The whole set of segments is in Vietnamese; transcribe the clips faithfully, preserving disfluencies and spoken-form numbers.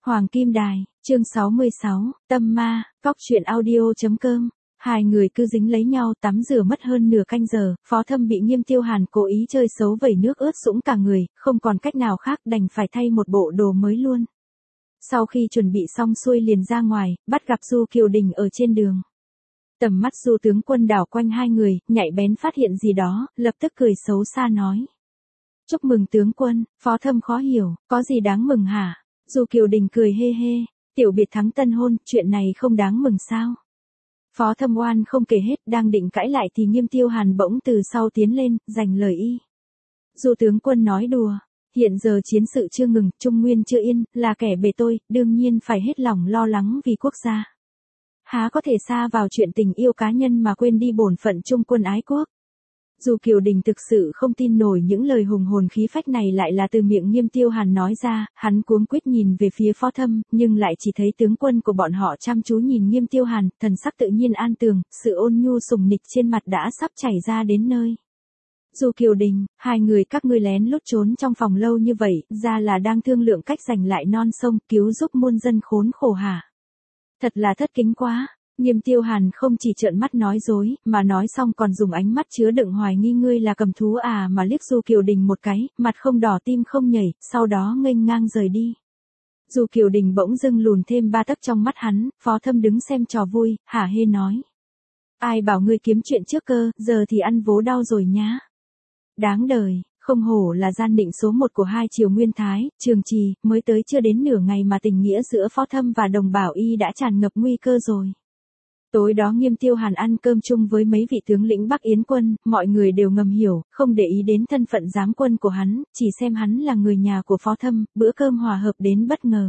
Hoàng Kim Đài, chương sáu mươi sáu, Tâm Ma, Cóc truyện audio.com. Hai người cứ dính lấy nhau tắm rửa mất hơn nửa canh giờ, Phó Thâm bị Nghiêm Tiêu Hàn cố ý chơi xấu vẩy nước ướt sũng cả người, không còn cách nào khác đành phải thay một bộ đồ mới luôn. Sau khi chuẩn bị xong xuôi liền ra ngoài, bắt gặp Du Kiều Đình ở trên đường. Tầm mắt Du tướng quân đảo quanh hai người, nhạy bén phát hiện gì đó, lập tức cười xấu xa nói. Chúc mừng tướng quân. Phó Thâm khó hiểu, có gì đáng mừng hả? Du Kiều Đình cười hê hê, tiểu biệt thắng tân hôn, chuyện này không đáng mừng sao? Phó Thâm oan không kể hết, đang định cãi lại thì Nghiêm Tiêu Hàn bỗng từ sau tiến lên, giành lời y. Du tướng quân nói đùa, hiện giờ chiến sự chưa ngừng, Trung Nguyên chưa yên, là kẻ bề tôi, đương nhiên phải hết lòng lo lắng vì quốc gia. Há có thể xa vào chuyện tình yêu cá nhân mà quên đi bổn phận trung quân ái quốc. Du Kiều Đình thực sự không tin nổi những lời hùng hồn khí phách này lại là từ miệng Nghiêm Tiêu Hàn nói ra, hắn cuống quýt nhìn về phía Phó Thâm, nhưng lại chỉ thấy tướng quân của bọn họ chăm chú nhìn Nghiêm Tiêu Hàn, thần sắc tự nhiên an tường, sự ôn nhu sùng nịch trên mặt đã sắp chảy ra đến nơi. Du Kiều Đình, hai người các ngươi lén lút trốn trong phòng lâu như vậy, ra là đang thương lượng cách giành lại non sông, cứu giúp muôn dân khốn khổ hả? Thật là thất kính quá. Nghiêm Tiêu Hàn không chỉ trợn mắt nói dối, mà nói xong còn dùng ánh mắt chứa đựng hoài nghi ngươi là cầm thú à mà liếc Du Kiều Đình một cái, mặt không đỏ tim không nhảy, sau đó nghênh ngang rời đi. Du Kiều Đình bỗng dưng lùn thêm ba tấc trong mắt hắn, Phó Thâm đứng xem trò vui, hả hê nói. Ai bảo ngươi kiếm chuyện trước cơ, giờ thì ăn vố đau rồi nhá. Đáng đời, không hổ là gian định số một của hai triều Nguyên Thái, Trường Trì, mới tới chưa đến nửa ngày mà tình nghĩa giữa Phó Thâm và đồng bảo y đã tràn ngập nguy cơ rồi. Tối đó Nghiêm Tiêu Hàn ăn cơm chung với mấy vị tướng lĩnh Bắc Yến quân, mọi người đều ngầm hiểu, không để ý đến thân phận giám quân của hắn, chỉ xem hắn là người nhà của Phó Thâm, bữa cơm hòa hợp đến bất ngờ.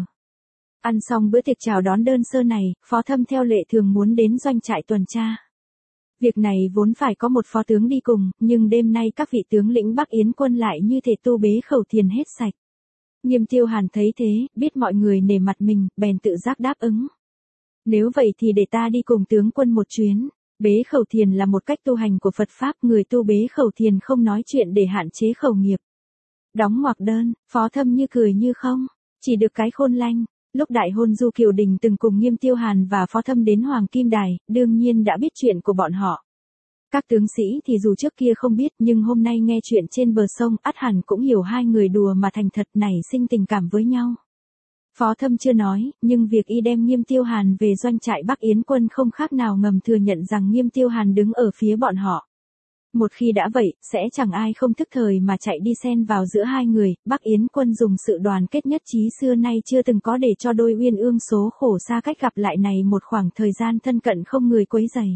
Ăn xong bữa tiệc chào đón đơn sơ này, Phó Thâm theo lệ thường muốn đến doanh trại tuần tra. Việc này vốn phải có một phó tướng đi cùng, nhưng đêm nay các vị tướng lĩnh Bắc Yến quân lại như thể tu bế khẩu thiền hết sạch. Nghiêm Tiêu Hàn thấy thế, biết mọi người nể mặt mình, bèn tự giác đáp ứng. Nếu vậy thì để ta đi cùng tướng quân một chuyến. Bế khẩu thiền là một cách tu hành của Phật Pháp, người tu bế khẩu thiền không nói chuyện để hạn chế khẩu nghiệp. Đóng ngoặc đơn, Phó Thâm như cười như không, chỉ được cái khôn lanh. Lúc đại hôn Du Kiều Đình từng cùng Nghiêm Tiêu Hàn và Phó Thâm đến Hoàng Kim Đài, đương nhiên đã biết chuyện của bọn họ. Các tướng sĩ thì dù trước kia không biết nhưng hôm nay nghe chuyện trên bờ sông, ắt hẳn cũng hiểu hai người đùa mà thành thật nảy sinh tình cảm với nhau. Phó Thâm chưa nói, nhưng việc y đem Nghiêm Tiêu Hàn về doanh trại Bắc Yến quân không khác nào ngầm thừa nhận rằng Nghiêm Tiêu Hàn đứng ở phía bọn họ. Một khi đã vậy, sẽ chẳng ai không thức thời mà chạy đi xen vào giữa hai người, Bắc Yến quân dùng sự đoàn kết nhất trí xưa nay chưa từng có để cho đôi uyên ương số khổ xa cách gặp lại này một khoảng thời gian thân cận không người quấy rầy.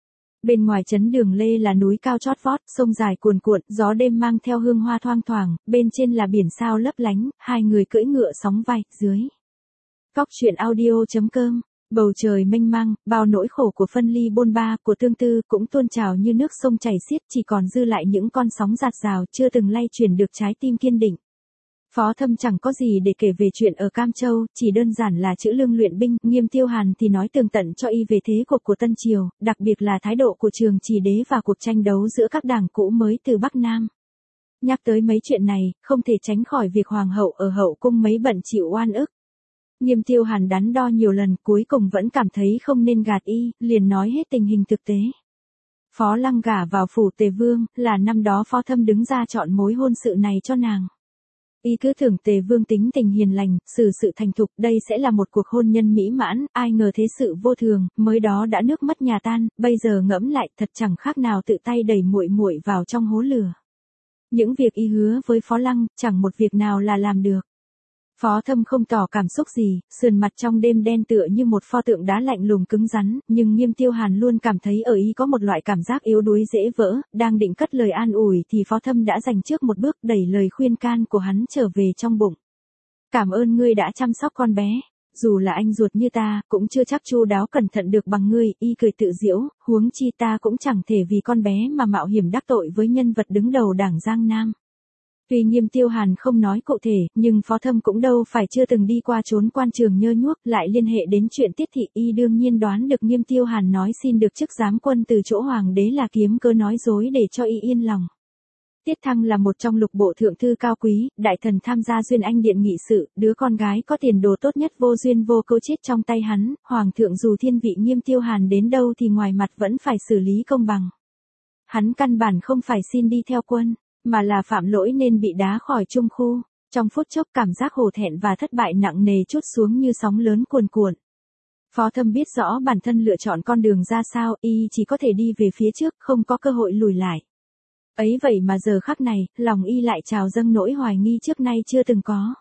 Bên ngoài trấn Đường Lê là núi cao chót vót, sông dài cuồn cuộn, gió đêm mang theo hương hoa thoang thoảng, bên trên là biển sao lấp lánh, hai người cưỡi ngựa sóng vai, dưới. Cóc truyện audio.com. Bầu trời mênh mang, bao nỗi khổ của phân ly bôn ba, của tương tư cũng tuôn trào như nước sông chảy xiết, chỉ còn dư lại những con sóng dạt dào chưa từng lay chuyển được trái tim kiên định. Phó Thâm chẳng có gì để kể về chuyện ở Cam Châu, chỉ đơn giản là chữ lương luyện binh, Nghiêm Tiêu Hàn thì nói tường tận cho y về thế cục của Tân Triều, đặc biệt là thái độ của Trường Trì đế và cuộc tranh đấu giữa các đảng cũ mới từ Bắc Nam. Nhắc tới mấy chuyện này, không thể tránh khỏi việc hoàng hậu ở hậu cung mấy bận chịu oan ức. Nghiêm Tiêu Hàn đắn đo nhiều lần, cuối cùng vẫn cảm thấy không nên gạt y, liền nói hết tình hình thực tế. Phó Lăng gả vào phủ Tề Vương, là năm đó Phó Thâm đứng ra chọn mối hôn sự này cho nàng. Y cứ tưởng Tề Vương tính tình hiền lành, xử sự thành thục, đây sẽ là một cuộc hôn nhân mỹ mãn, ai ngờ thế sự vô thường, mới đó đã nước mất nhà tan, bây giờ ngẫm lại thật chẳng khác nào tự tay đẩy muội muội vào trong hố lửa. Những việc y hứa với Phó Lăng, chẳng một việc nào là làm được. Phó Thâm không tỏ cảm xúc gì, sườn mặt trong đêm đen tựa như một pho tượng đá lạnh lùng cứng rắn, nhưng Nghiêm Tiêu Hàn luôn cảm thấy ở y có một loại cảm giác yếu đuối dễ vỡ, đang định cất lời an ủi thì Phó Thâm đã giành trước một bước đẩy lời khuyên can của hắn trở về trong bụng. Cảm ơn ngươi đã chăm sóc con bé, dù là anh ruột như ta, cũng chưa chắc chu đáo cẩn thận được bằng ngươi, y cười tự giễu, huống chi ta cũng chẳng thể vì con bé mà mạo hiểm đắc tội với nhân vật đứng đầu đảng Giang Nam. Tuy Nghiêm Tiêu Hàn không nói cụ thể, nhưng Phó Thâm cũng đâu phải chưa từng đi qua chốn quan trường nhơ nhuốc, lại liên hệ đến chuyện Tiết thị, y đương nhiên đoán được Nghiêm Tiêu Hàn nói xin được chức giám quân từ chỗ hoàng đế là kiếm cớ nói dối để cho y yên lòng. Tiết Thăng là một trong lục bộ thượng thư cao quý, đại thần tham gia Duyên Anh Điện nghị sự, đứa con gái có tiền đồ tốt nhất vô duyên vô cớ chết trong tay hắn, hoàng thượng dù thiên vị Nghiêm Tiêu Hàn đến đâu thì ngoài mặt vẫn phải xử lý công bằng. Hắn căn bản không phải xin đi theo quân, mà là phạm lỗi nên bị đá khỏi trung khu. Trong phút chốc cảm giác hổ thẹn và thất bại nặng nề trút xuống như sóng lớn cuồn cuộn. Phó Thâm biết rõ bản thân lựa chọn con đường ra sao, y chỉ có thể đi về phía trước, không có cơ hội lùi lại. Ấy vậy mà giờ khắc này, lòng y lại trào dâng nỗi hoài nghi trước nay chưa từng có.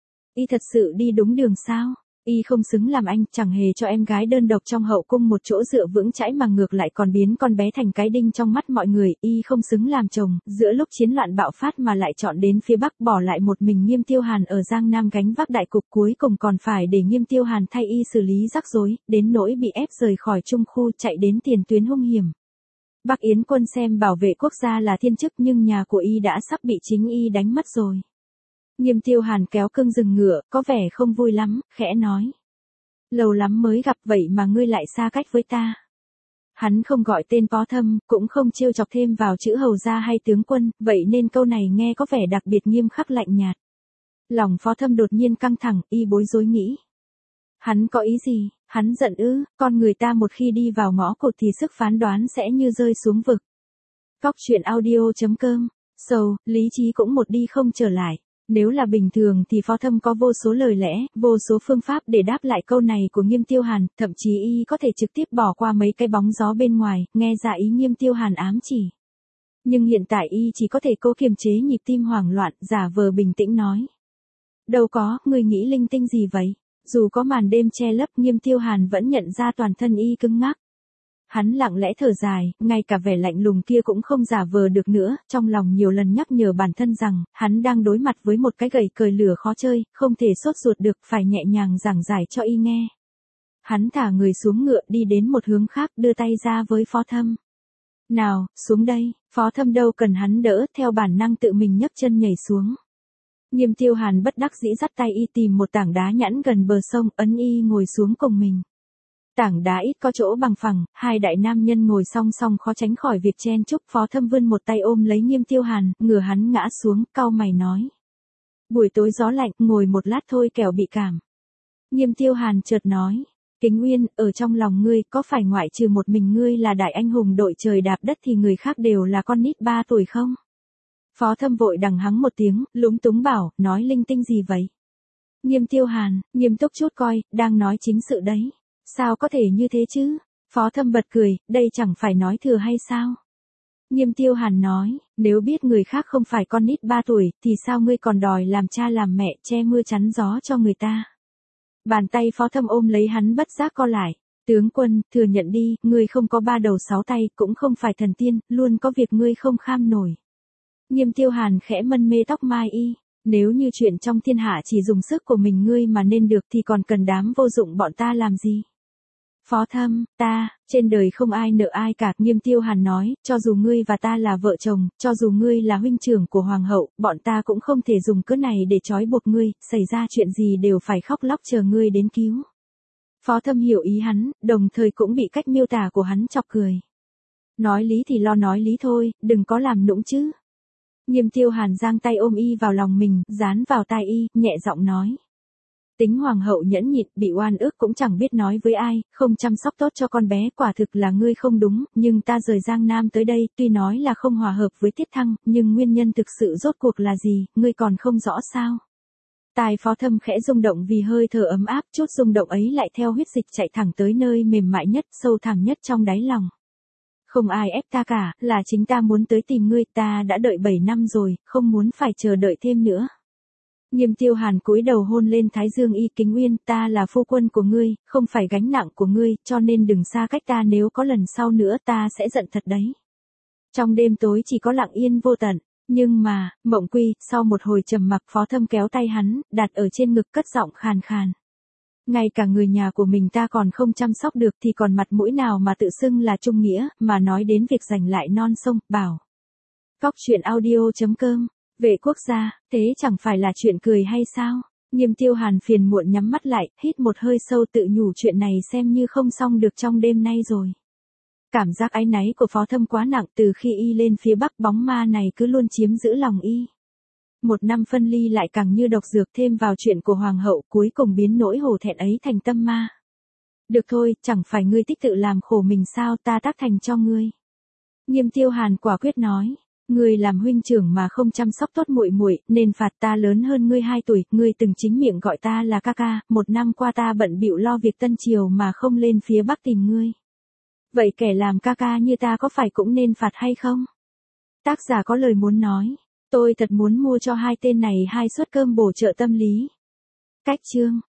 Y thật sự đi đúng đường sao? Y không xứng làm anh, chẳng hề cho em gái đơn độc trong hậu cung một chỗ dựa vững chãi mà ngược lại còn biến con bé thành cái đinh trong mắt mọi người. Y không xứng làm chồng, giữa lúc chiến loạn bạo phát mà lại chọn đến phía Bắc bỏ lại một mình Nghiêm Tiêu Hàn ở Giang Nam gánh vác đại cục, cuối cùng còn phải để Nghiêm Tiêu Hàn thay y xử lý rắc rối, đến nỗi bị ép rời khỏi trung khu chạy đến tiền tuyến hung hiểm. Bắc Yến quân xem bảo vệ quốc gia là thiên chức nhưng nhà của y đã sắp bị chính y đánh mất rồi. Nghiêm Tiêu Hàn kéo cương rừng ngựa, có vẻ không vui lắm, khẽ nói. Lâu lắm mới gặp vậy mà ngươi lại xa cách với ta. Hắn không gọi tên Phó Thâm, cũng không trêu chọc thêm vào chữ hầu gia hay tướng quân, vậy nên câu này nghe có vẻ đặc biệt nghiêm khắc lạnh nhạt. Lòng Phó Thâm đột nhiên căng thẳng, y bối rối nghĩ. Hắn có ý gì, hắn giận ư, con người ta một khi đi vào ngõ cụt thì sức phán đoán sẽ như rơi xuống vực. Góc truyện audio chấm com, sầu, lý trí cũng một đi không trở lại. Nếu là bình thường thì Phó Thâm có vô số lời lẽ, vô số phương pháp để đáp lại câu này của Nghiêm Tiêu Hàn, thậm chí y có thể trực tiếp bỏ qua mấy cái bóng gió bên ngoài, nghe ra ý Nghiêm Tiêu Hàn ám chỉ. Nhưng hiện tại y chỉ có thể cố kiềm chế nhịp tim hoảng loạn, giả vờ bình tĩnh nói. Đâu có, người nghĩ linh tinh gì vậy? Dù có màn đêm che lấp, Nghiêm Tiêu Hàn vẫn nhận ra toàn thân y cứng ngắc. Hắn lặng lẽ thở dài, ngay cả vẻ lạnh lùng kia cũng không giả vờ được nữa, trong lòng nhiều lần nhắc nhở bản thân rằng, hắn đang đối mặt với một cái gậy cời lửa khó chơi, không thể sốt ruột được, phải nhẹ nhàng giảng giải cho y nghe. Hắn thả người xuống ngựa đi đến một hướng khác, đưa tay ra với Phó Thâm. Nào, xuống đây, Phó Thâm đâu cần hắn đỡ, theo bản năng tự mình nhấc chân nhảy xuống. Nghiêm Tiêu Hàn bất đắc dĩ dắt tay y tìm một tảng đá nhẵn gần bờ sông, ấn y ngồi xuống cùng mình. Tảng đá ít có chỗ bằng phẳng, hai đại nam nhân ngồi song song khó tránh khỏi việc chen chúc. Phó Thâm vươn một tay ôm lấy Nghiêm Tiêu Hàn, ngửa hắn ngã xuống, cau mày nói. Buổi tối gió lạnh, ngồi một lát thôi kẻo bị cảm. Nghiêm Tiêu Hàn chợt nói. Kính Nguyên, ở trong lòng ngươi, có phải ngoại trừ một mình ngươi là đại anh hùng đội trời đạp đất thì người khác đều là con nít ba tuổi không? Phó Thâm vội đằng hắng một tiếng, lúng túng bảo, nói linh tinh gì vậy? Nghiêm Tiêu Hàn, nghiêm túc chút coi, đang nói chính sự đấy. Sao có thể như thế chứ? Phó Thâm bật cười, đây chẳng phải nói thừa hay sao? Nghiêm Tiêu Hàn nói, nếu biết người khác không phải con nít ba tuổi, thì sao ngươi còn đòi làm cha làm mẹ, che mưa chắn gió cho người ta? Bàn tay Phó Thâm ôm lấy hắn bất giác co lại. Tướng quân, thừa nhận đi, ngươi không có ba đầu sáu tay, cũng không phải thần tiên, luôn có việc ngươi không kham nổi. Nghiêm Tiêu Hàn khẽ mân mê tóc mai y. Nếu như chuyện trong thiên hạ chỉ dùng sức của mình ngươi mà nên được thì còn cần đám vô dụng bọn ta làm gì? Phó Thâm, ta, trên đời không ai nợ ai cả, Nghiêm Tiêu Hàn nói, cho dù ngươi và ta là vợ chồng, cho dù ngươi là huynh trưởng của hoàng hậu, bọn ta cũng không thể dùng cớ này để trói buộc ngươi, xảy ra chuyện gì đều phải khóc lóc chờ ngươi đến cứu. Phó Thâm hiểu ý hắn, đồng thời cũng bị cách miêu tả của hắn chọc cười. Nói lý thì lo nói lý thôi, đừng có làm nũng chứ. Nghiêm Tiêu Hàn giang tay ôm y vào lòng mình, dán vào tai y, nhẹ giọng nói. Tính hoàng hậu nhẫn nhịn, bị oan ức cũng chẳng biết nói với ai, không chăm sóc tốt cho con bé, quả thực là ngươi không đúng, nhưng ta rời Giang Nam tới đây, tuy nói là không hòa hợp với Tiết Thăng, nhưng nguyên nhân thực sự rốt cuộc là gì, ngươi còn không rõ sao? Tai Phó Thâm khẽ rung động vì hơi thở ấm áp, chút rung động ấy lại theo huyết dịch chạy thẳng tới nơi mềm mại nhất, sâu thẳm nhất trong đáy lòng. Không ai ép ta cả, là chính ta muốn tới tìm ngươi, ta đã đợi bảy năm rồi, không muốn phải chờ đợi thêm nữa. Nghiêm Tiêu Hàn cúi đầu hôn lên thái dương y. Kính Nguyên, ta là phu quân của ngươi, không phải gánh nặng của ngươi, cho nên đừng xa cách ta, nếu có lần sau nữa ta sẽ giận thật đấy. Trong đêm tối chỉ có lặng yên vô tận, nhưng mà, Mộng Quy, sau một hồi trầm mặc, Phó Thâm kéo tay hắn, đặt ở trên ngực cất giọng khàn khàn. Ngay cả người nhà của mình ta còn không chăm sóc được thì còn mặt mũi nào mà tự xưng là trung nghĩa, mà nói đến việc giành lại non sông, bảo. Góc truyện audio chấm com, vệ quốc gia, thế chẳng phải là chuyện cười hay sao? Nghiêm Tiêu Hàn phiền muộn nhắm mắt lại, hít một hơi sâu tự nhủ chuyện này xem như không xong được trong đêm nay rồi. Cảm giác áy náy của Phó Thâm quá nặng, từ khi y lên phía Bắc bóng ma này cứ luôn chiếm giữ lòng y. Một năm phân ly lại càng như độc dược, thêm vào chuyện của Hoàng hậu, cuối cùng biến nỗi hổ thẹn ấy thành tâm ma. Được thôi, chẳng phải ngươi thích tự làm khổ mình sao, ta tác thành cho ngươi. Nghiêm Tiêu Hàn quả quyết nói, ngươi làm huynh trưởng mà không chăm sóc tốt muội muội, nên phạt ta lớn hơn ngươi hai tuổi, ngươi từng chính miệng gọi ta là ca ca, một năm qua ta bận bịu lo việc Tân Triều mà không lên phía Bắc tìm ngươi. Vậy kẻ làm ca ca như ta có phải cũng nên phạt hay không? Tác giả có lời muốn nói, tôi thật muốn mua cho hai tên này hai suất cơm bổ trợ tâm lý. Cách chương